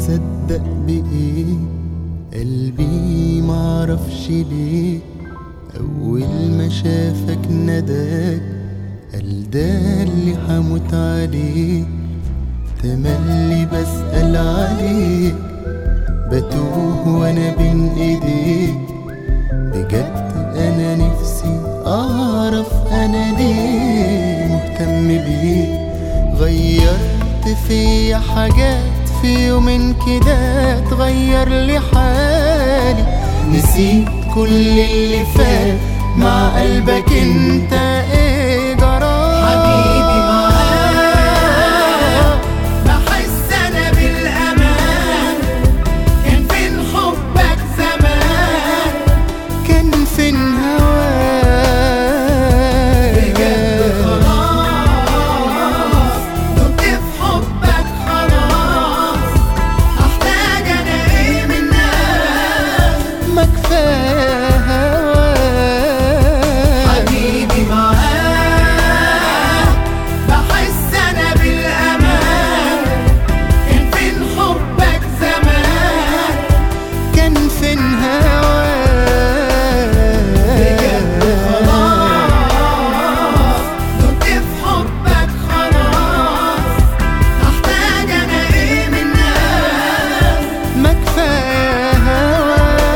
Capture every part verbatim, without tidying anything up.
صدق بإيه قلبي معرفش ليه أول ما شافك نداك قال ده اللي حموت عليه. تملي بسأل عليك بتوه وانا بين ايديك بجد انا نفسي اعرف انا ليه مهتم بيك. غيرت فيا حاجات في يومين كده تغير لي حالي. نسيت كل اللي فات مع قلبك انت ايه جرى حبيبي معاك بحس انا بالامان. كان فين حبك زمان كان فين هواك بجد خلاص دقت في حبك خلاص. احتاج انا ايه منك ما كفايه هواك. حبيبي معاك بحس انا بالامان. كان فين حبك زمان كان فين هواك بجد خلاص دقت في حبك خلاص. احتاج انا ايه منك ما كفايه هواك.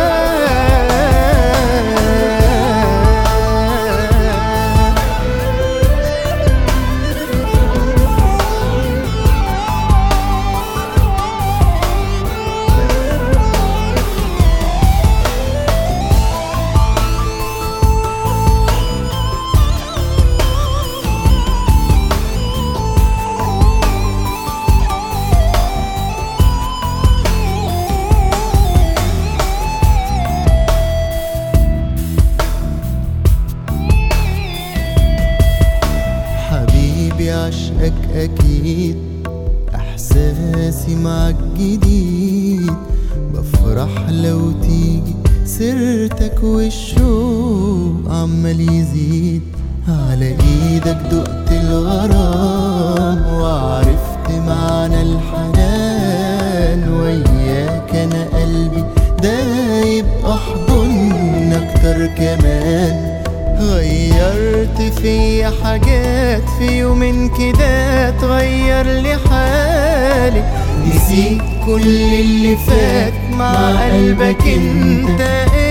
حبيبي عشقك أكيد إحساسي معك جديد. بفرح لو تيجي سيرتك والشوق عمال يزيد. على إيدك دقت الغرام وعرفت معنى الحنان. وياك أنا قلبي دايب أحضن أكتر كمان. غيرت فيا حاجات في يومين كده تغير لي حالي. نسيت كل اللي فات مع قلبك انت